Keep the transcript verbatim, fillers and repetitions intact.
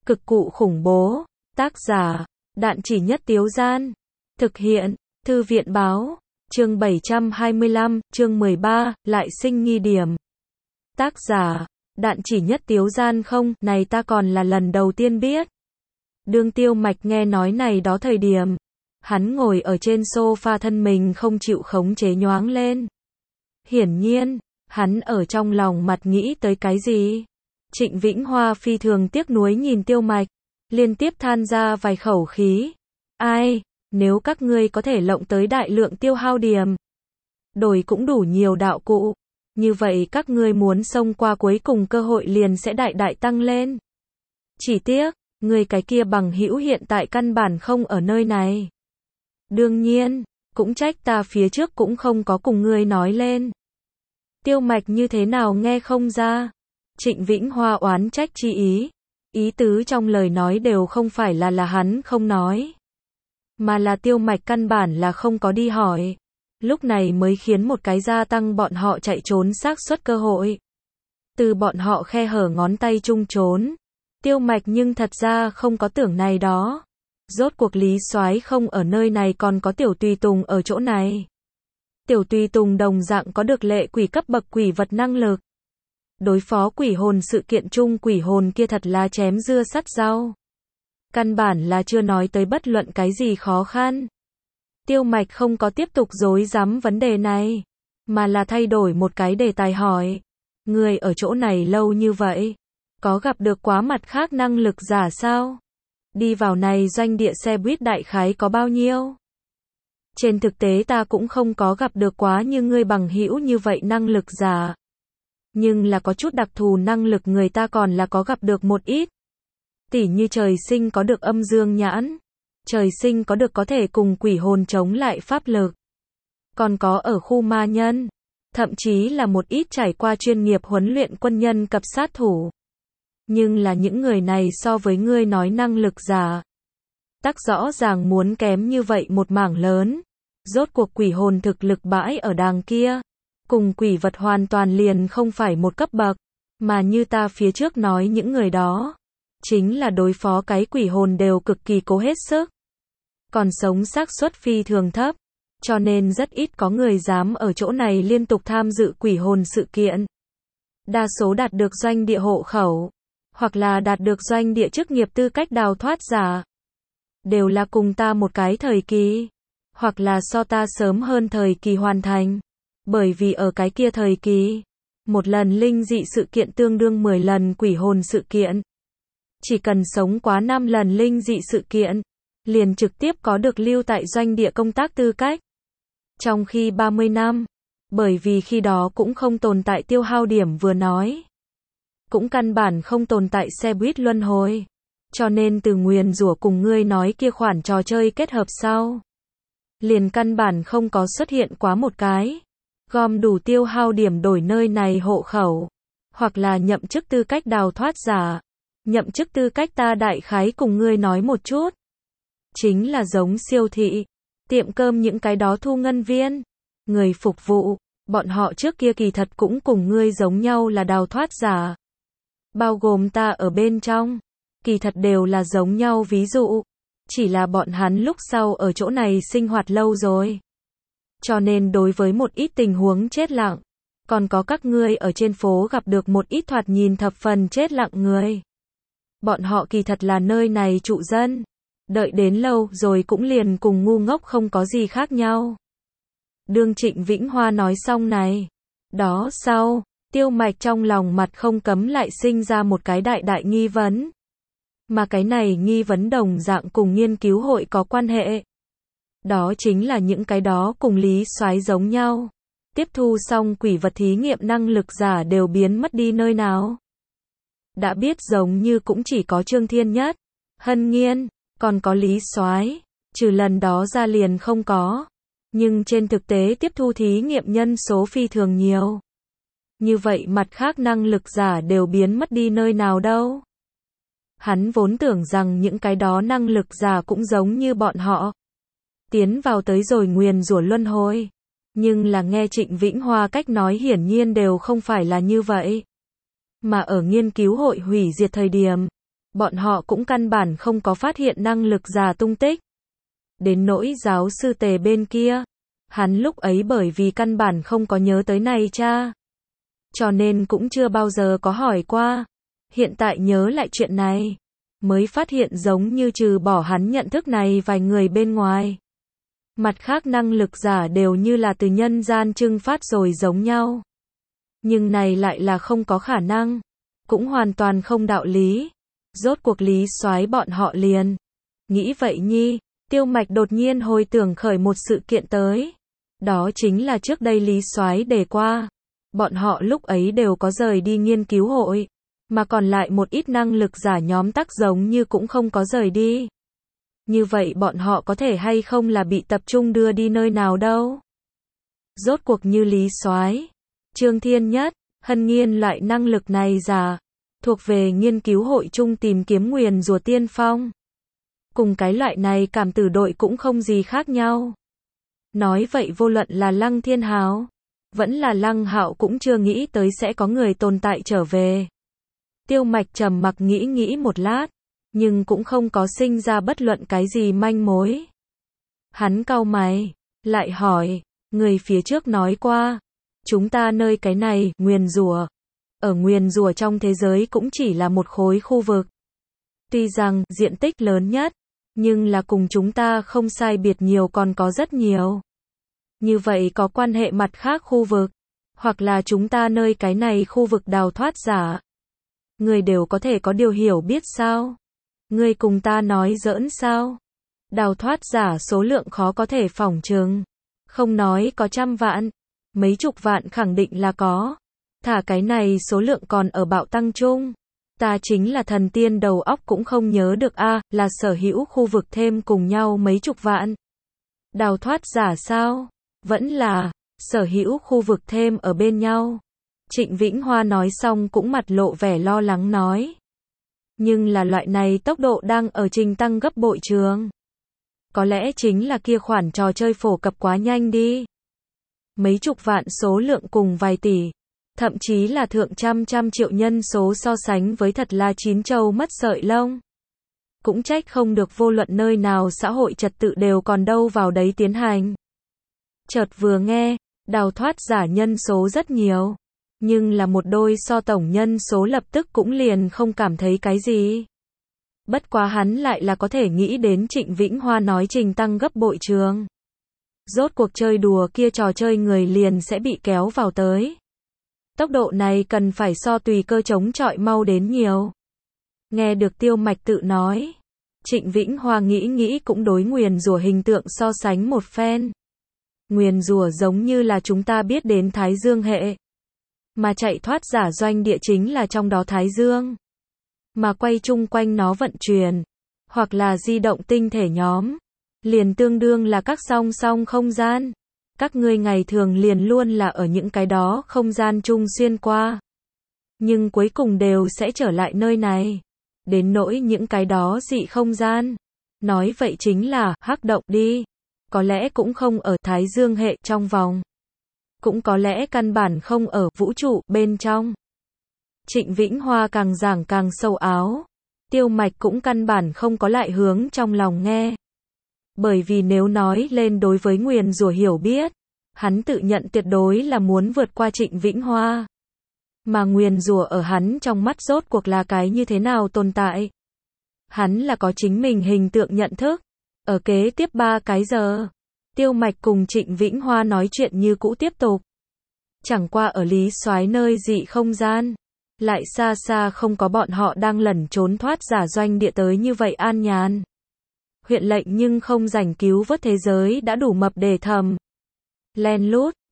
Cực cụ khủng bố. Tác giả, Đạn Chỉ Nhất Tiếu Gian. Thực hiện, Thư viện báo. Chương bảy trăm hai mươi lăm, chương mười ba, lại sinh nghi điểm. Tác giả, Đạn Chỉ Nhất Tiếu Gian. Không, này ta còn là lần đầu tiên biết. Đương Tiêu Mạch nghe nói này đó thời điểm, hắn ngồi ở trên sofa thân mình không chịu khống chế nhoáng lên. Hiển nhiên, hắn ở trong lòng mặt nghĩ tới cái gì? Trịnh Vĩnh Hoa phi thường tiếc nuối nhìn Tiêu Mạch, liên tiếp than ra vài khẩu khí. Ai, nếu các ngươi có thể lộng tới đại lượng tiêu hao điểm, đổi cũng đủ nhiều đạo cụ, như vậy các ngươi muốn xông qua cuối cùng cơ hội liền sẽ đại đại tăng lên. Chỉ tiếc, người cái kia bằng hữu hiện tại căn bản không ở nơi này. Đương nhiên, cũng trách ta phía trước cũng không có cùng ngươi nói lên. Tiêu Mạch như thế nào nghe không ra? Trịnh Vĩnh Hoa oán trách chi ý. Ý tứ trong lời nói đều không phải là là hắn không nói, mà là Tiêu Mạch căn bản là không có đi hỏi. Lúc này mới khiến một cái gia tăng bọn họ chạy trốn xác suất cơ hội. Từ bọn họ khe hở ngón tay chung trốn. Tiêu Mạch nhưng thật ra không có tưởng này đó. Rốt cuộc Lý Soái không ở nơi này còn có Tiểu Tùy Tùng ở chỗ này. Tiểu Tùy Tùng đồng dạng có được lệ quỷ cấp bậc quỷ vật năng lực. Đối phó quỷ hồn sự kiện chung quỷ hồn kia thật là chém dưa sắt rau. Căn bản là chưa nói tới bất luận cái gì khó khăn. Tiêu Mạch không có tiếp tục dối rắm vấn đề này, mà là thay đổi một cái đề tài hỏi. Người ở chỗ này lâu như vậy, có gặp được quá mặt khác năng lực giả sao? Đi vào này doanh địa xe buýt đại khái có bao nhiêu? Trên thực tế ta cũng không có gặp được quá như ngươi bằng hữu như vậy năng lực giả. Nhưng là có chút đặc thù năng lực người ta còn là có gặp được một ít. Tỉ như trời sinh có được âm dương nhãn. Trời sinh có được có thể cùng quỷ hồn chống lại pháp lực. Còn có ở khu ma nhân. Thậm chí là một ít trải qua chuyên nghiệp huấn luyện quân nhân cập sát thủ. Nhưng là những người này so với ngươi nói năng lực giả, tắc rõ ràng muốn kém như vậy một mảng lớn. Rốt cuộc quỷ hồn thực lực bãi ở đàng kia. Cùng quỷ vật hoàn toàn liền không phải một cấp bậc. Mà như ta phía trước nói những người đó, chính là đối phó cái quỷ hồn đều cực kỳ cố hết sức. Còn sống xác suất phi thường thấp. Cho nên rất ít có người dám ở chỗ này liên tục tham dự quỷ hồn sự kiện. Đa số đạt được doanh địa hộ khẩu, hoặc là đạt được doanh địa chức nghiệp tư cách đào thoát giả, đều là cùng ta một cái thời kỳ, hoặc là so ta sớm hơn thời kỳ hoàn thành. Bởi vì ở cái kia thời kỳ, một lần linh dị sự kiện tương đương mười lần quỷ hồn sự kiện. Chỉ cần sống quá năm lần linh dị sự kiện, liền trực tiếp có được lưu tại doanh địa công tác tư cách. Trong khi ba mươi năm, bởi vì khi đó cũng không tồn tại tiêu hao điểm vừa nói. Cũng căn bản không tồn tại xe buýt luân hồi. Cho nên từ nguyền rủa cùng ngươi nói kia khoản trò chơi kết hợp sau, liền căn bản không có xuất hiện quá một cái. Gom đủ tiêu hao điểm đổi nơi này hộ khẩu, hoặc là nhậm chức tư cách đào thoát giả. Nhậm chức tư cách ta đại khái cùng ngươi nói một chút. Chính là giống siêu thị, tiệm cơm những cái đó thu ngân viên, người phục vụ, bọn họ trước kia kỳ thật cũng cùng ngươi giống nhau là đào thoát giả. Bao gồm ta ở bên trong, kỳ thật đều là giống nhau ví dụ. Chỉ là bọn hắn lúc sau ở chỗ này sinh hoạt lâu rồi. Cho nên đối với một ít tình huống chết lặng, còn có các ngươi ở trên phố gặp được một ít thoạt nhìn thập phần chết lặng người. Bọn họ kỳ thật là nơi này trụ dân. Đợi đến lâu rồi cũng liền cùng ngu ngốc không có gì khác nhau. Đương Trịnh Vĩnh Hoa nói xong này. Đó sau, Tiêu Mạch trong lòng mặt không cấm lại sinh ra một cái đại đại nghi vấn. Mà cái này nghi vấn đồng dạng cùng nghiên cứu hội có quan hệ. Đó chính là những cái đó cùng Lý Soái giống nhau. Tiếp thu xong quỷ vật thí nghiệm năng lực giả đều biến mất đi nơi nào. Đã biết giống như cũng chỉ có Trương Thiên Nhất, Hân Nghiên, còn có Lý Soái, trừ lần đó ra liền không có. Nhưng trên thực tế tiếp thu thí nghiệm nhân số phi thường nhiều. Như vậy mặt khác năng lực giả đều biến mất đi nơi nào đâu. Hắn vốn tưởng rằng những cái đó năng lực giả cũng giống như bọn họ. Tiến vào tới rồi nguyền rủa luân hồi. Nhưng là nghe Trịnh Vĩnh Hoa cách nói hiển nhiên đều không phải là như vậy. Mà ở nghiên cứu hội hủy diệt thời điểm, bọn họ cũng căn bản không có phát hiện năng lực giả tung tích. Đến nỗi giáo sư Tề bên kia, hắn lúc ấy bởi vì căn bản không có nhớ tới này cha, cho nên cũng chưa bao giờ có hỏi qua. Hiện tại nhớ lại chuyện này, mới phát hiện giống như trừ bỏ hắn nhận thức này vài người bên ngoài, mặt khác năng lực giả đều như là từ nhân gian trưng phát rồi giống nhau. Nhưng này lại là không có khả năng, cũng hoàn toàn không đạo lý. Rốt cuộc Lý Soái bọn họ liền nghĩ vậy nhi. Tiêu Mạch đột nhiên hồi tưởng khởi một sự kiện tới. Đó chính là trước đây Lý Soái đề qua, bọn họ lúc ấy đều có rời đi nghiên cứu hội, mà còn lại một ít năng lực giả nhóm tắc giống như cũng không có rời đi. Như vậy bọn họ có thể hay không là bị tập trung đưa đi nơi nào đâu? Rốt cuộc như Lý Soái, Trương Thiên Nhất, Hân Nghiên loại năng lực này giả, thuộc về nghiên cứu hội chung tìm kiếm nguyền rủa tiên phong. Cùng cái loại này cảm tử đội cũng không gì khác nhau. Nói vậy vô luận là Lăng Thiên Hào, vẫn là Lăng Hạo cũng chưa nghĩ tới sẽ có người tồn tại trở về. Tiêu Mạch trầm mặc nghĩ nghĩ một lát, nhưng cũng không có sinh ra bất luận cái gì manh mối. Hắn cau mày, lại hỏi, người phía trước nói qua, chúng ta nơi cái này, nguyền rủa, ở nguyền rủa trong thế giới cũng chỉ là một khối khu vực. Tuy rằng diện tích lớn nhất, nhưng là cùng chúng ta không sai biệt nhiều còn có rất nhiều. Như vậy có quan hệ mặt khác khu vực, hoặc là chúng ta nơi cái này khu vực đào thoát giả. Người đều có thể có điều hiểu biết sao? Người cùng ta nói giỡn sao? Đào thoát giả số lượng khó có thể phỏng chừng. Không nói có trăm vạn, mấy chục vạn khẳng định là có. Thả cái này số lượng còn ở bạo tăng chung. Ta chính là thần tiên đầu óc cũng không nhớ được a, à, là sở hữu khu vực thêm cùng nhau mấy chục vạn. Đào thoát giả sao? Vẫn là sở hữu khu vực thêm ở bên nhau. Trịnh Vĩnh Hoa nói xong cũng mặt lộ vẻ lo lắng nói. Nhưng là loại này tốc độ đang ở trình tăng gấp bội trường. Có lẽ chính là kia khoản trò chơi phổ cập quá nhanh đi. Mấy chục vạn số lượng cùng vài tỷ, thậm chí là thượng trăm trăm triệu nhân số so sánh với thật là chín châu mất sợi lông. Cũng trách không được vô luận nơi nào xã hội trật tự đều còn đâu vào đấy tiến hành. Chợt vừa nghe, đào thoát giả nhân số rất nhiều, nhưng là một đôi so tổng nhân số lập tức cũng liền không cảm thấy cái gì. Bất quá hắn lại là có thể nghĩ đến Trịnh Vĩnh Hoa nói trình tăng gấp bội trường. Rốt cuộc chơi đùa kia trò chơi người liền sẽ bị kéo vào tới. Tốc độ này cần phải so tùy cơ chống chọi mau đến nhiều. Nghe được Tiêu Mạch tự nói, Trịnh Vĩnh Hoa nghĩ nghĩ cũng đối nguyền rủa hình tượng so sánh một phen. Nguyền rủa giống như là chúng ta biết đến Thái Dương hệ, mà chạy thoát giả doanh địa chính là trong đó Thái Dương, mà quay chung quanh nó vận chuyển, hoặc là di động tinh thể nhóm, liền tương đương là các song song không gian. Các ngươi ngày thường liền luôn là ở những cái đó không gian chung xuyên qua, nhưng cuối cùng đều sẽ trở lại nơi này. Đến nỗi những cái đó dị không gian, nói vậy chính là hắc động đi. Có lẽ cũng không ở Thái Dương hệ trong vòng, cũng có lẽ căn bản không ở vũ trụ bên trong. Trịnh Vĩnh Hoa càng giảng càng sâu áo, Tiêu Mạch cũng căn bản không có lại hướng trong lòng nghe. Bởi vì nếu nói lên đối với nguyền rủa hiểu biết, hắn tự nhận tuyệt đối là muốn vượt qua Trịnh Vĩnh Hoa. Mà nguyền rủa ở hắn trong mắt rốt cuộc là cái như thế nào tồn tại? Hắn là có chính mình hình tượng nhận thức. Ở kế tiếp ba cái giờ, Tiêu Mạch cùng Trịnh Vĩnh Hoa nói chuyện như cũ tiếp tục. Chẳng qua ở Lý Soái nơi dị không gian, lại xa xa không có bọn họ đang lẩn trốn thoát giả doanh địa tới như vậy an nhàn. Huyện lệnh nhưng không rảnh cứu vớt thế giới đã đủ mập để thầm. Len lút,